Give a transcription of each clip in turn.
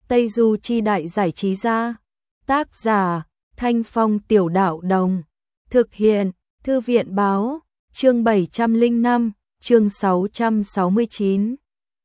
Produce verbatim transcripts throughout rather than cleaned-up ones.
Tây Du Chi Đại Giải Trí Gia. Tác giả, Thanh Phong Tiểu Đạo Đồng. Thực hiện, Thư viện Báo, chương bảy trăm lẻ năm, chương sáu trăm sáu mươi chín.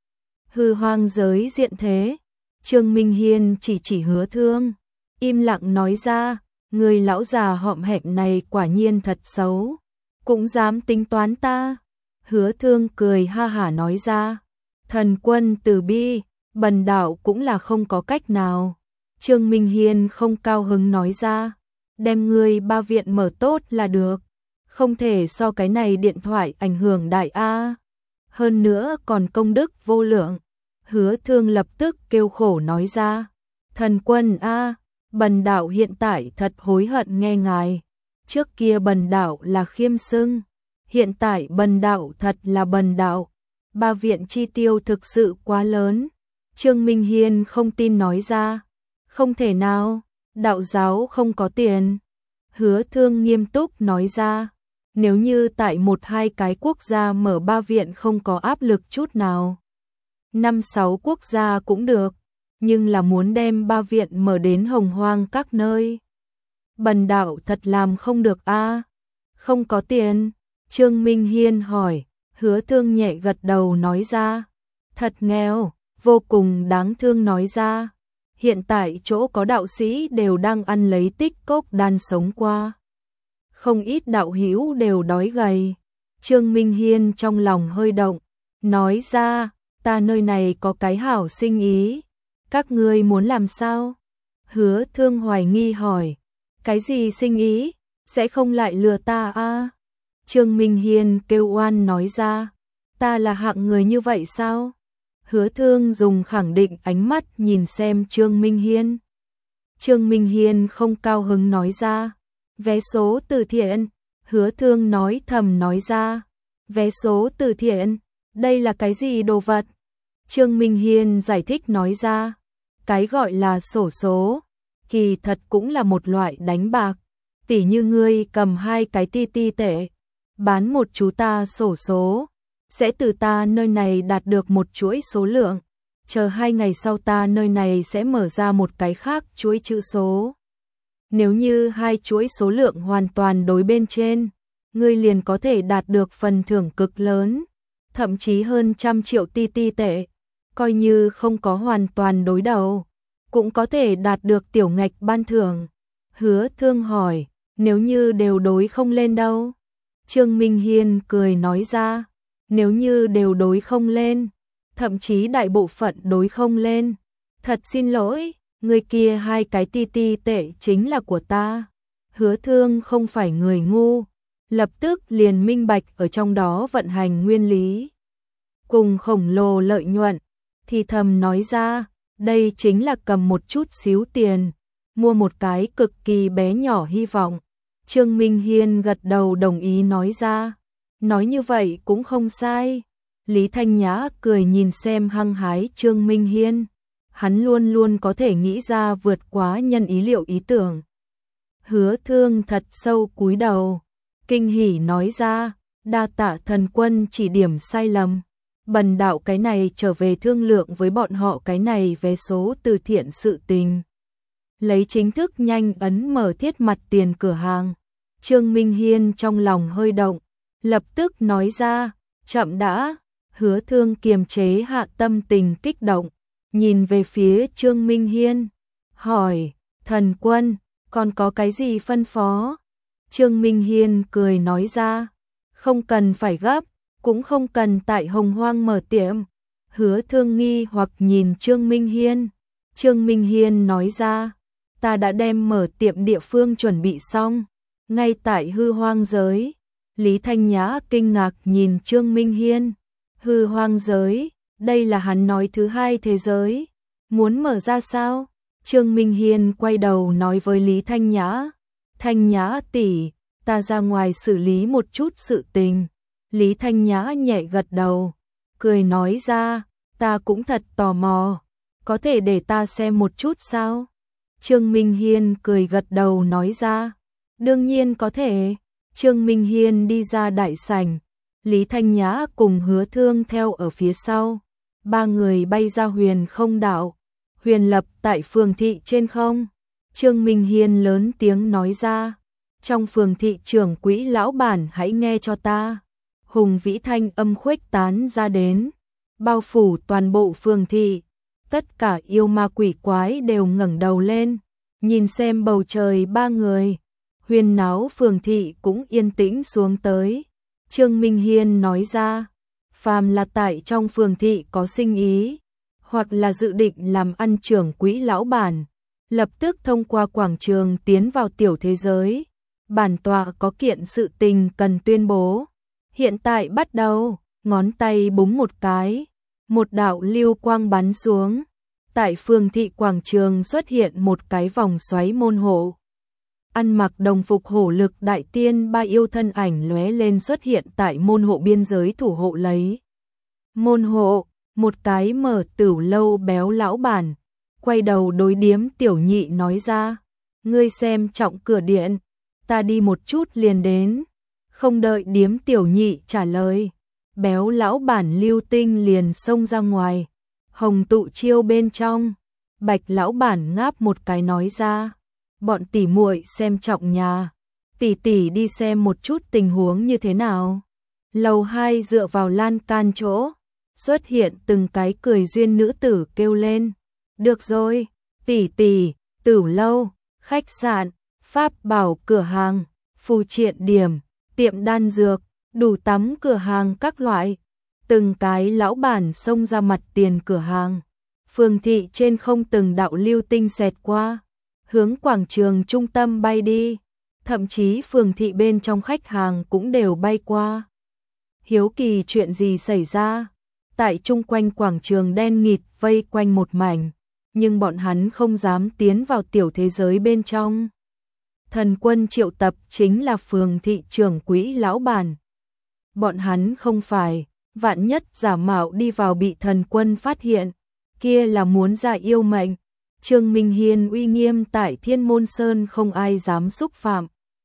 Hư hoang giới diện thế. Trương Minh Hiên chỉ chỉ Hứa Thương, im lặng nói ra, người lão già hõm hẹm này quả nhiên thật xấu, cũng dám tính toán ta. Hứa Thương cười ha hả nói ra, thần quân từ bi, bần đạo cũng là không có cách nào. Trương Minh Hiên không cao hứng nói ra, đem ngươi ba viện mở tốt là được, không thể so cái này điện thoại ảnh hưởng đại a. Hơn nữa còn công đức vô lượng. Hứa Thương lập tức kêu khổ nói ra, thần quân a, bần đạo hiện tại thật hối hận nghe ngài. Trước kia bần đạo là khiêm xưng, hiện tại bần đạo thật là bần đạo. Ba viện chi tiêu thực sự quá lớn. Trương Minh Hiên không tin nói ra, không thể nào, đạo giáo không có tiền. Hứa Thương nghiêm túc nói ra, nếu như tại một hai cái quốc gia mở ba viện không có áp lực chút nào, năm sáu quốc gia cũng được, nhưng là muốn đem ba viện mở đến hồng hoang các nơi, bần đạo thật làm không được a. Không có tiền. Trương Minh Hiên hỏi. Hứa Thương nhẹ gật đầu nói ra, thật nghèo, vô cùng đáng thương nói ra, hiện tại chỗ có đạo sĩ đều đang ăn lấy tích cốc đan sống qua, không ít đạo hữu đều đói gầy. Trương Minh Hiên trong lòng hơi động, nói ra, ta nơi này có cái hảo sinh ý, các ngươi muốn làm sao? Hứa Thương hoài nghi hỏi, cái gì sinh ý, sẽ không lại lừa ta a? Trương Minh Hiên kêu oan nói ra, ta là hạng người như vậy sao? Hứa Thương dùng khẳng định ánh mắt nhìn xem Trương Minh Hiên. Trương Minh Hiên không cao hứng nói ra, vé số từ thiện. Hứa Thương nói thầm nói ra, vé số từ thiện, đây là cái gì đồ vật? Trương Minh Hiên giải thích nói ra, cái gọi là xổ số, kỳ thật cũng là một loại đánh bạc, tỉ như ngươi cầm hai cái ti ti tệ, bán một chú ta xổ số, sẽ từ ta nơi này đạt được một chuỗi số lượng, chờ hai ngày sau ta nơi này sẽ mở ra một cái khác chuỗi chữ số. Nếu như hai chuỗi số lượng hoàn toàn đối bên trên, ngươi liền có thể đạt được phần thưởng cực lớn, thậm chí hơn trăm triệu ti ti tệ, coi như không có hoàn toàn đối đầu, cũng có thể đạt được tiểu ngạch ban thưởng. Hứa Thương hỏi, nếu như đều đối không lên đâu? Trương Minh Hiên cười nói ra, nếu như đều đối không lên, thậm chí đại bộ phận đối không lên, thật xin lỗi, người kia hai cái ti ti tệ chính là của ta. Hứa Thương không phải người ngu, lập tức liền minh bạch ở trong đó vận hành nguyên lý, cùng khổng lồ lợi nhuận, thì thầm nói ra, đây chính là cầm một chút xíu tiền, mua một cái cực kỳ bé nhỏ hy vọng. Trương Minh Hiên gật đầu đồng ý nói ra, nói như vậy cũng không sai. Lý Thanh Nhã cười nhìn xem hăng hái Trương Minh Hiên, hắn luôn luôn có thể nghĩ ra vượt quá nhân ý liệu ý tưởng. Hứa Thương thật sâu cúi đầu, kinh hỉ nói ra, đa tạ thần quân chỉ điểm sai lầm, bần đạo cái này trở về thương lượng với bọn họ cái này vé số từ thiện sự tình. Lấy chính thức nhanh ấn mở thiết mặt tiền cửa hàng. Trương Minh Hiên trong lòng hơi động, lập tức nói ra, chậm đã. Hứa Thương kiềm chế hạ tâm tình kích động, nhìn về phía Trương Minh Hiên, hỏi, thần quân, còn có cái gì phân phó? Trương Minh Hiên cười nói ra, không cần phải gấp, cũng không cần tại hồng hoang mở tiệm. Hứa Thương nghi hoặc nhìn Trương Minh Hiên. Trương Minh Hiên nói ra, ta đã đem mở tiệm địa phương chuẩn bị xong, ngay tại hư hoang giới. Lý Thanh Nhã kinh ngạc nhìn Trương Minh Hiên. Hư hoang giới, đây là hắn nói thứ hai thế giới, muốn mở ra sao? Trương Minh Hiên quay đầu nói với Lý Thanh Nhã, Thanh Nhã tỷ, ta ra ngoài xử lý một chút sự tình. Lý Thanh Nhã nhẹ gật đầu, cười nói ra, ta cũng thật tò mò, có thể để ta xem một chút sao? Trương Minh Hiên cười gật đầu nói ra, đương nhiên có thể. Trương Minh Hiên đi ra đại sảnh, Lý Thanh Nhã cùng Hứa Thương theo ở phía sau, ba người bay ra huyền không đảo. Huyền lập tại phường thị trên không? Trương Minh Hiên lớn tiếng nói ra. Trong phường thị trưởng quỹ lão bản hãy nghe cho ta. Hùng vĩ thanh âm khuếch tán ra đến, bao phủ toàn bộ phường thị. Tất cả yêu ma quỷ quái đều ngẩng đầu lên, nhìn xem bầu trời ba người. Huyên náo phường thị cũng yên tĩnh xuống tới. Trương Minh Hiên nói ra, phàm là tại trong phường thị có sinh ý, hoặc là dự định làm ăn trưởng quỹ lão bản, lập tức thông qua quảng trường tiến vào tiểu thế giới. Bản tọa có kiện sự tình cần tuyên bố. Hiện tại bắt đầu, ngón tay búng một cái, một đạo lưu quang bắn xuống. Tại phường thị quảng trường xuất hiện một cái vòng xoáy môn hộ. Ăn mặc đồng phục hổ lực đại tiên ba yêu thân ảnh lóe lên xuất hiện tại môn hộ biên giới thủ hộ lấy. Môn hộ, một cái mở tửu lâu béo lão bản, quay đầu đối điếm tiểu nhị nói ra, ngươi xem trọng cửa điện, ta đi một chút liền đến. Không đợi điếm tiểu nhị trả lời, béo lão bản lưu tinh liền xông ra ngoài. Hồng tụ chiêu bên trong, bạch lão bản ngáp một cái nói ra, bọn tỷ muội xem trọng nhà, tỷ tỷ đi xem một chút tình huống như thế nào. Lầu hai dựa vào lan can chỗ, xuất hiện từng cái cười duyên nữ tử kêu lên, được rồi, tỷ tỷ, tửu lâu, khách sạn, pháp bảo cửa hàng, phù triện điểm, tiệm đan dược, đủ tắm cửa hàng các loại. Từng cái lão bản xông ra mặt tiền cửa hàng. Phường thị trên không từng đạo lưu tinh xẹt qua, hướng quảng trường trung tâm bay đi. Thậm chí phường thị bên trong khách hàng cũng đều bay qua. Hiếu kỳ chuyện gì xảy ra? Tại chung quanh quảng trường đen nghịt vây quanh một mảnh, nhưng bọn hắn không dám tiến vào tiểu thế giới bên trong. Thần quân triệu tập chính là phường thị trưởng quỹ lão bản. Bọn hắn không phải, vạn nhất giả mạo đi vào bị thần quân phát hiện, kia là muốn ra yêu mệnh. Trương Minh Hiên uy nghiêm tại Thiên Môn Sơn không ai dám xúc phạm.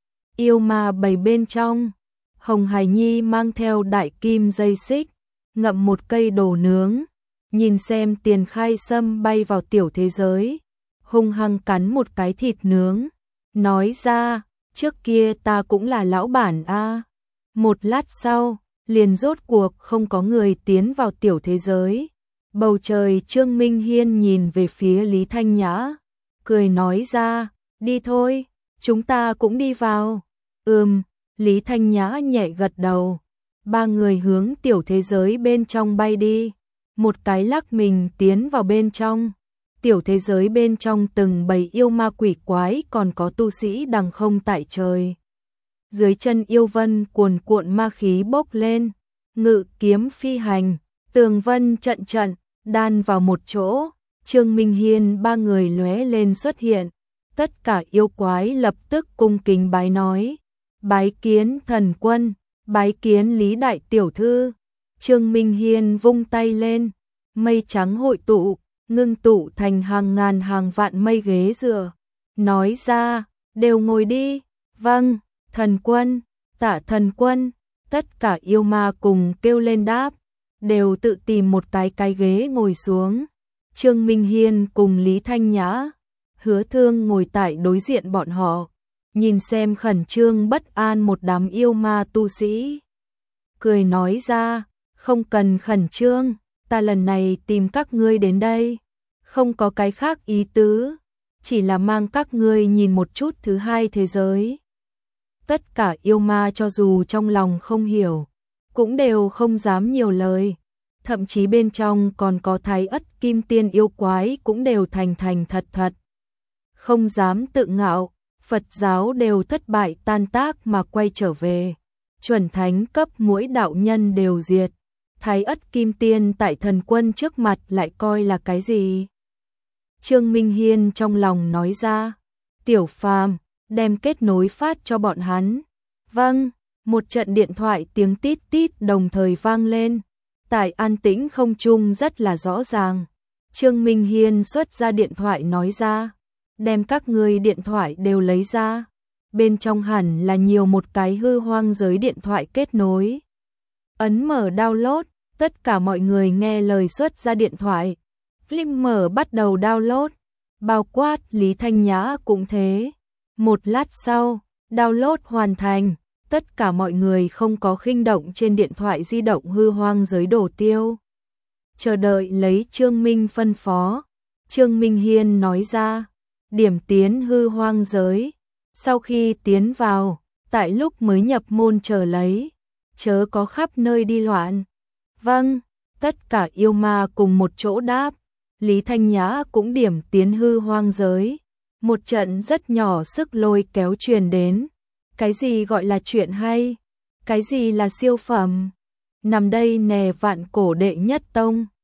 Yêu ma bầy bên trong, Hồng Hải Nhi mang theo đại kim dây xích, ngậm một cây đồ nướng, nhìn xem Tiền Khai Sâm bay vào tiểu thế giới, hung hăng cắn một cái thịt nướng, nói ra, trước kia ta cũng là lão bản a. Một lát sau, liền rốt cuộc không có người tiến vào tiểu thế giới. Bầu trời Trương Minh Hiên nhìn về phía Lý Thanh Nhã, cười nói ra, đi thôi, chúng ta cũng đi vào. Ừm, Lý Thanh Nhã nhẹ gật đầu. Ba người hướng tiểu thế giới bên trong bay đi, một cái lắc mình tiến vào bên trong. Tiểu thế giới bên trong từng bầy yêu ma quỷ quái còn có tu sĩ đằng không tại trời. Dưới chân yêu vân cuồn cuộn ma khí bốc lên, ngự kiếm phi hành, tường vân trận trận, đan vào một chỗ. Trương Minh Hiên ba người lóe lên xuất hiện, tất cả yêu quái lập tức cung kính bái nói, bái kiến thần quân, bái kiến Lý đại tiểu thư. Trương Minh Hiên vung tay lên, mây trắng hội tụ, ngưng tụ thành hàng ngàn hàng vạn mây ghế dựa, nói ra, đều ngồi đi. Vâng, thần quân, tạ thần quân. Tất cả yêu ma cùng kêu lên đáp, đều tự tìm một cái cái ghế ngồi xuống. Trương Minh Hiên cùng Lý Thanh Nhã, Hứa Thương ngồi tại đối diện bọn họ, nhìn xem khẩn trương bất an một đám yêu ma tu sĩ. Cười nói ra, không cần khẩn trương, ta lần này tìm các ngươi đến đây, không có cái khác ý tứ, chỉ là mang các ngươi nhìn một chút thứ hai thế giới. Tất cả yêu ma cho dù trong lòng không hiểu, cũng đều không dám nhiều lời, thậm chí bên trong còn có Thái Ất Kim Tiên yêu quái cũng đều thành thành thật thật. Không dám tự ngạo, Phật giáo đều thất bại tan tác mà quay trở về, chuẩn thánh cấp mỗi đạo nhân đều diệt. Thái Ất Kim Tiên tại thần quân trước mặt lại coi là cái gì? Trương Minh Hiên trong lòng nói ra, Tiểu Phàm, đem kết nối phát cho bọn hắn. Vâng, một trận điện thoại tiếng tít tít đồng thời vang lên, tại an tĩnh không trung rất là rõ ràng. Trương Minh Hiên xuất ra điện thoại nói ra, đem các người điện thoại đều lấy ra, bên trong hẳn là nhiều một cái hư hoang giới điện thoại kết nối. Ấn mở download, tất cả mọi người nghe lời xuất ra điện thoại. Flimmer bắt đầu download, bao quát Lý Thanh Nhã cũng thế. Một lát sau, download hoàn thành, tất cả mọi người không có khinh động trên điện thoại di động hư hoang giới đổ tiêu. Chờ đợi lấy Trương Minh phân phó. Trương Minh Hiên nói ra, điểm tiến hư hoang giới. Sau khi tiến vào, tại lúc mới nhập môn chờ lấy, chớ có khắp nơi đi loạn. Vâng, tất cả yêu ma cùng một chỗ đáp. Lý Thanh Nhã cũng điểm tiến hư hoang giới. Một trận rất nhỏ sức lôi kéo truyền đến. Cái gì gọi là chuyện hay? Cái gì là siêu phẩm? Nằm đây nè vạn cổ đệ nhất tông.